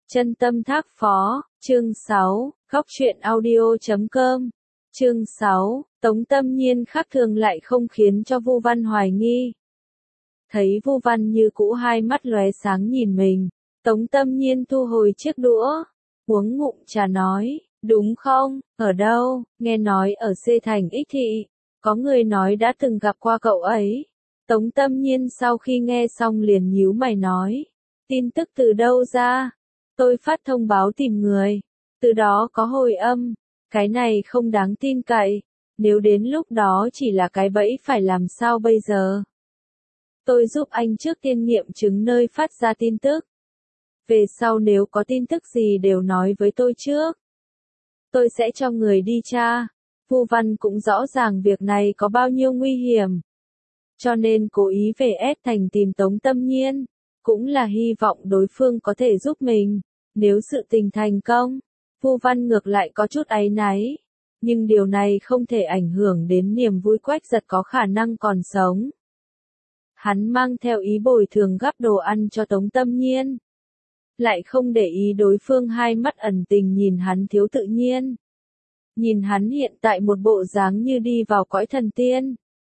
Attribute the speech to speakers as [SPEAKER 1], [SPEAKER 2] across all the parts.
[SPEAKER 1] Chân tâm thác phó, chương 6, khóc chuyện audio.com. Chương 6, Tống Tâm Nhiên khác thường lại không khiến cho Vu Văn hoài nghi. Thấy Vu Văn như cũ hai mắt lóe sáng nhìn mình, Tống Tâm Nhiên thu hồi chiếc đũa, uống ngụm trà nói, đúng không, ở đâu, nghe nói ở C thành Ích Thị, có người nói đã từng gặp qua cậu ấy. Tống Tâm Nhiên sau khi nghe xong liền nhíu mày nói, tin tức từ đâu ra? Tôi phát thông báo tìm người, từ đó có hồi âm, cái này không đáng tin cậy, nếu đến lúc đó chỉ là cái bẫy phải làm sao bây giờ? Tôi giúp anh trước tiên nghiệm chứng nơi phát ra tin tức. Về sau nếu có tin tức gì đều nói với tôi trước. Tôi sẽ cho người đi tra. Vu Văn cũng rõ ràng việc này có bao nhiêu nguy hiểm. Cho nên cố ý về S thành tìm Tống Tâm Nhiên, cũng là hy vọng đối phương có thể giúp mình. Nếu sự tình thành công, Vu Văn ngược lại có chút áy náy. Nhưng điều này không thể ảnh hưởng đến niềm vui Quách Giật có khả năng còn sống. Hắn mang theo ý bồi thường gắp đồ ăn cho Tống Tâm Nhiên. Lại không để ý đối phương hai mắt ẩn tình nhìn hắn thiếu tự nhiên. Nhìn hắn hiện tại một bộ dáng như đi vào cõi thần tiên.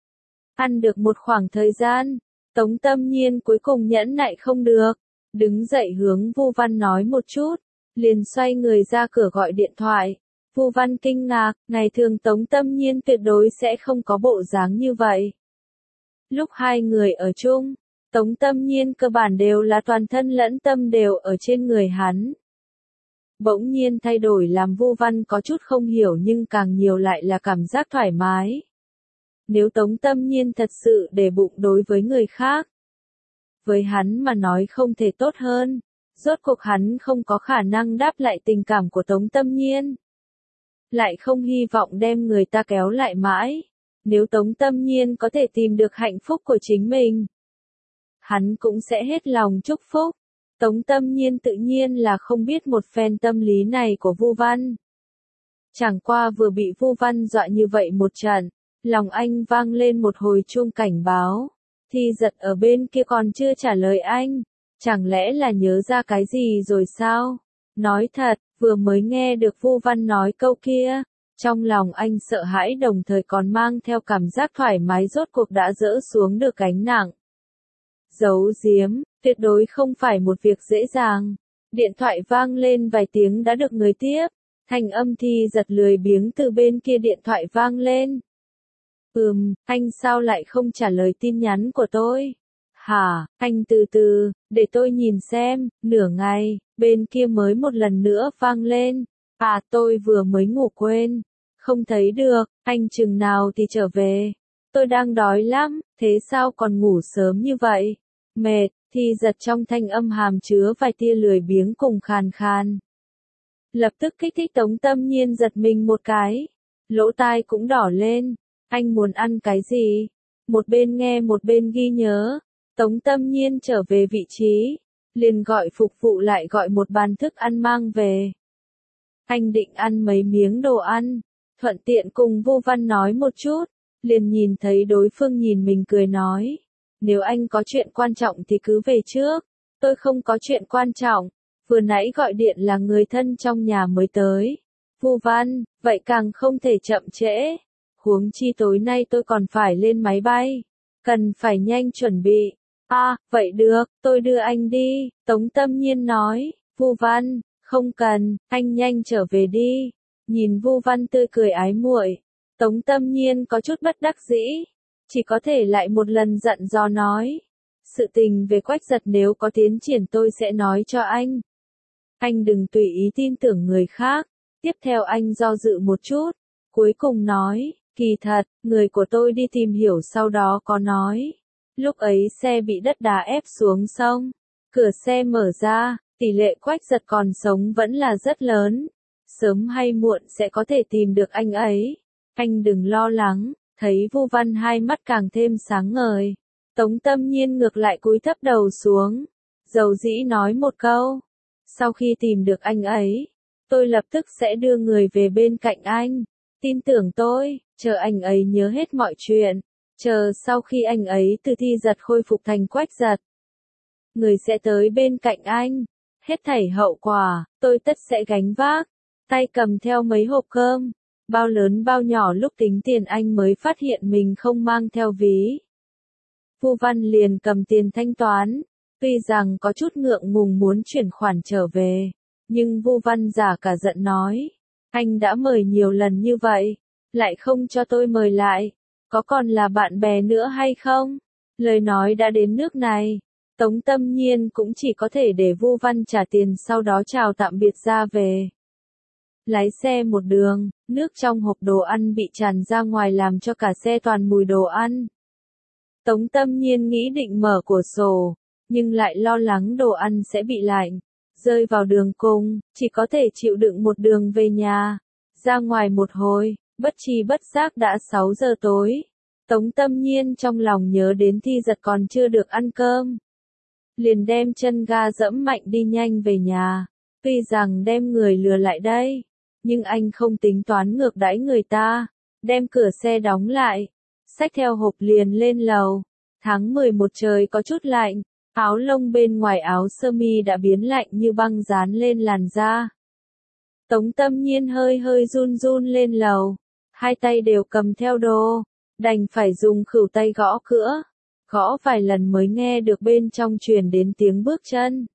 [SPEAKER 1] Ăn được một khoảng thời gian, Tống Tâm Nhiên cuối cùng nhẫn nại không được. Đứng dậy hướng Vu Văn nói một chút, liền xoay người ra cửa gọi điện thoại. Vu Văn kinh ngạc, ngày thường Tống Tâm Nhiên tuyệt đối sẽ không có bộ dáng như vậy. Lúc hai người ở chung, Tống Tâm Nhiên cơ bản đều là toàn thân lẫn tâm đều ở trên người hắn. Bỗng nhiên thay đổi làm Vu Văn có chút không hiểu nhưng càng nhiều lại là cảm giác thoải mái. Nếu Tống Tâm Nhiên thật sự để bụng đối với người khác, với hắn mà nói không thể tốt hơn, rốt cuộc hắn không có khả năng đáp lại tình cảm của Tống Tâm Nhiên. Lại không hy vọng đem người ta kéo lại mãi, nếu Tống Tâm Nhiên có thể tìm được hạnh phúc của chính mình, hắn cũng sẽ hết lòng chúc phúc. Tống Tâm Nhiên tự nhiên là không biết một phen tâm lý này của Vu Văn. Chẳng qua vừa bị Vu Văn dọa như vậy một trận, lòng anh vang lên một hồi chuông cảnh báo. Thi Giật ở bên kia còn chưa trả lời anh, chẳng lẽ là nhớ ra cái gì rồi sao? Nói thật, vừa mới nghe được Vu Văn nói câu kia, trong lòng anh sợ hãi đồng thời còn mang theo cảm giác thoải mái rốt cuộc đã dỡ xuống được gánh nặng. Giấu giếm, tuyệt đối không phải một việc dễ dàng. Điện thoại vang lên vài tiếng đã được người tiếp, thanh âm Thi Giật lười biếng từ bên kia điện thoại vang lên. Anh sao lại không trả lời tin nhắn của tôi? Hả, anh từ từ, để tôi nhìn xem, nửa ngày, bên kia mới một lần nữa vang lên. À, tôi vừa mới ngủ quên, không thấy được, anh chừng nào thì trở về. Tôi đang đói lắm, thế sao còn ngủ sớm như vậy? Mệt, Thi Giật trong thanh âm hàm chứa vài tia lười biếng cùng khàn khàn. Lập tức kích thích Tống Tâm Nhiên giật mình một cái, lỗ tai cũng đỏ lên. Anh muốn ăn cái gì? Một bên nghe một bên ghi nhớ. Tống Tâm Nhiên trở về vị trí, liền gọi phục vụ lại gọi một bàn thức ăn mang về. Anh định ăn mấy miếng đồ ăn, thuận tiện cùng Vu Văn nói một chút, liền nhìn thấy đối phương nhìn mình cười nói. Nếu anh có chuyện quan trọng thì cứ về trước, tôi không có chuyện quan trọng, vừa nãy gọi điện là người thân trong nhà mới tới. Vu Văn, vậy càng không thể chậm trễ. Huống chi tối nay tôi còn phải lên máy bay, cần phải nhanh chuẩn bị. À, vậy được, tôi đưa anh đi, Tống Tâm Nhiên nói. Vu Văn, không cần, anh nhanh trở về đi. Nhìn Vu Văn tươi cười ái muội, Tống Tâm Nhiên có chút bất đắc dĩ, chỉ có thể lại một lần dặn dò nói. Sự tình về Quách Giật nếu có tiến triển tôi sẽ nói cho anh. Anh đừng tùy ý tin tưởng người khác. Tiếp theo anh do dự một chút, cuối cùng nói. Kỳ thật, người của tôi đi tìm hiểu sau đó có nói. Lúc ấy xe bị đất đá ép xuống sông. Cửa xe mở ra, tỷ lệ Quách Giật còn sống vẫn là rất lớn. Sớm hay muộn sẽ có thể tìm được anh ấy. Anh đừng lo lắng, thấy Vu Văn hai mắt càng thêm sáng ngời. Tống Tâm Nhiên ngược lại cúi thấp đầu xuống. Dầu dĩ nói một câu. Sau khi tìm được anh ấy, tôi lập tức sẽ đưa người về bên cạnh anh. Tin tưởng tôi, chờ anh ấy nhớ hết mọi chuyện, chờ sau khi anh ấy từ Thi Giật khôi phục thành Quách Giật, người sẽ tới bên cạnh anh. Hết thảy hậu quả, tôi tất sẽ gánh vác. Tay cầm theo mấy hộp cơm, bao lớn bao nhỏ lúc tính tiền anh mới phát hiện mình không mang theo ví. Vu Văn liền cầm tiền thanh toán, tuy rằng có chút ngượng ngùng muốn chuyển khoản trở về, nhưng Vu Văn giả cả giận nói, anh đã mời nhiều lần như vậy, lại không cho tôi mời lại, có còn là bạn bè nữa hay không? Lời nói đã đến nước này, Tống Tâm Nhiên cũng chỉ có thể để Vu Văn trả tiền sau đó chào tạm biệt ra về. Lái xe một đường, nước trong hộp đồ ăn bị tràn ra ngoài làm cho cả xe toàn mùi đồ ăn. Tống Tâm Nhiên nghĩ định mở cửa sổ, nhưng lại lo lắng đồ ăn sẽ bị lạnh, rơi vào đường cùng, chỉ có thể chịu đựng một đường về nhà. Ra ngoài một hồi, bất tri bất giác đã 6 giờ tối. Tống Tâm Nhiên trong lòng nhớ đến Thi Giật còn chưa được ăn cơm. Liền đem chân ga dẫm mạnh đi nhanh về nhà. Tuy rằng đem người lừa lại đây, nhưng anh không tính toán ngược đãi người ta. Đem cửa xe đóng lại, xách theo hộp liền lên lầu. Tháng 11 trời có chút lạnh, áo lông bên ngoài áo sơ mi đã biến lạnh như băng dán lên làn da. Tống Tâm Nhiên hơi hơi run run lên lầu, hai tay đều cầm theo đồ, đành phải dùng khuỷu tay gõ cửa, gõ vài lần mới nghe được bên trong truyền đến tiếng bước chân.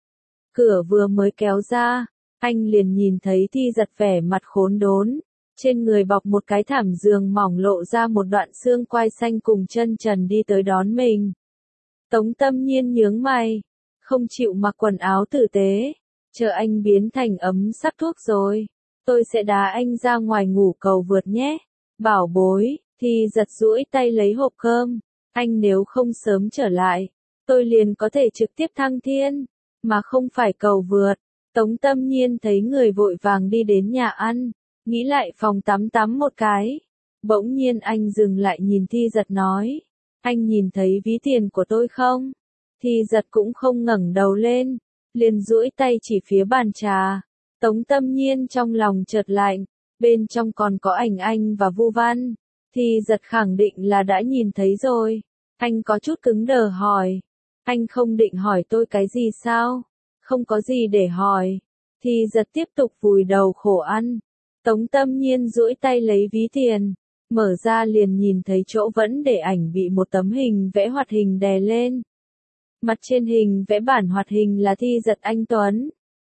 [SPEAKER 1] Cửa vừa mới kéo ra, anh liền nhìn thấy Thi Giật vẻ mặt khốn đốn, trên người bọc một cái thảm giường mỏng lộ ra một đoạn xương quai xanh cùng chân trần đi tới đón mình. Tống Tâm Nhiên nhướng mày, không chịu mặc quần áo tử tế, chờ anh biến thành ấm sắc thuốc rồi, tôi sẽ đá anh ra ngoài ngủ cầu vượt nhé. Bảo bối, Thi Giật duỗi tay lấy hộp cơm, anh nếu không sớm trở lại, tôi liền có thể trực tiếp thăng thiên, mà không phải cầu vượt. Tống Tâm Nhiên thấy người vội vàng đi đến nhà ăn, nghĩ lại phòng tắm tắm một cái. Bỗng nhiên anh dừng lại nhìn Thi Giật nói, anh nhìn thấy ví tiền của tôi không? Thi Giật cũng không ngẩng đầu lên, liền duỗi tay chỉ phía bàn trà. Tống Tâm Nhiên trong lòng chợt lạnh, bên trong còn có ảnh anh và Vu Văn. Thi Giật khẳng định là đã nhìn thấy rồi. Anh có chút cứng đờ hỏi, anh không định hỏi tôi cái gì sao? Không có gì để hỏi. Thi Giật tiếp tục vùi đầu khổ ăn. Tống Tâm Nhiên duỗi tay lấy ví tiền, mở ra liền nhìn thấy chỗ vẫn để ảnh bị một tấm hình vẽ hoạt hình đè lên. Mặt trên hình vẽ bản hoạt hình là Thi Giật anh tuấn.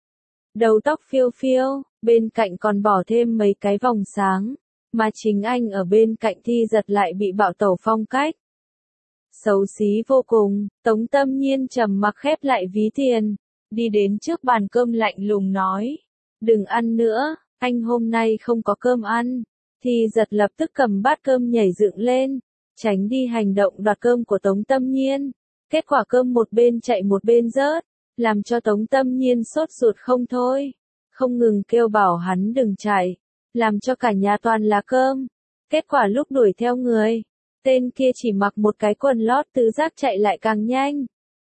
[SPEAKER 1] Đầu tóc phiêu phiêu, bên cạnh còn bỏ thêm mấy cái vòng sáng, mà chính anh ở bên cạnh Thi Giật lại bị bạo tẩu phong cách. Xấu xí vô cùng, Tống Tâm Nhiên trầm mặc khép lại ví tiền, đi đến trước bàn cơm lạnh lùng nói, đừng ăn nữa, anh hôm nay không có cơm ăn. Thi Giật lập tức cầm bát cơm nhảy dựng lên, tránh đi hành động đoạt cơm của Tống Tâm Nhiên. Kết quả cơm một bên chạy một bên rớt, làm cho Tống Tâm Nhiên sốt ruột không thôi, không ngừng kêu bảo hắn đừng chạy, làm cho cả nhà toàn là cơm. Kết quả lúc đuổi theo người, tên kia chỉ mặc một cái quần lót tứ giác chạy lại càng nhanh.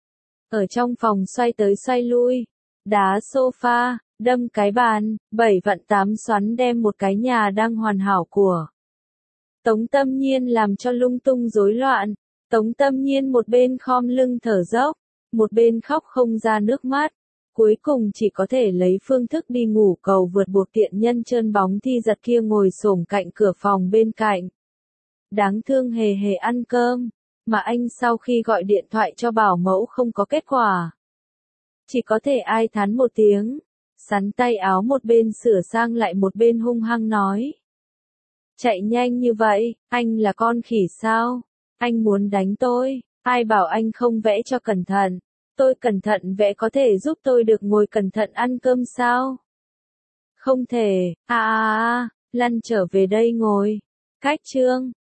[SPEAKER 1] Ở trong phòng xoay tới xoay lui, đá sofa, đâm cái bàn, 7 vặn 8 xoắn đem một cái nhà đang hoàn hảo của Tống Tâm Nhiên làm cho lung tung rối loạn. Tống Tâm Nhiên một bên khom lưng thở dốc, một bên khóc không ra nước mắt. Cuối cùng chỉ có thể lấy phương thức đi ngủ cầu vượt buộc tiện nhân trơn bóng Thi Giật kia ngồi xổm cạnh cửa phòng bên cạnh. Đáng thương hề hề ăn cơm, mà anh sau khi gọi điện thoại cho bảo mẫu không có kết quả. Chỉ có thể ai thán một tiếng, sắn tay áo một bên sửa sang lại một bên hung hăng nói. Chạy nhanh như vậy, anh là con khỉ sao? Anh muốn đánh tôi, ai bảo anh không vẽ cho cẩn thận, tôi cẩn thận vẽ có thể giúp tôi được ngồi cẩn thận ăn cơm sao? Không thể, lăn trở về đây ngồi. Cách chương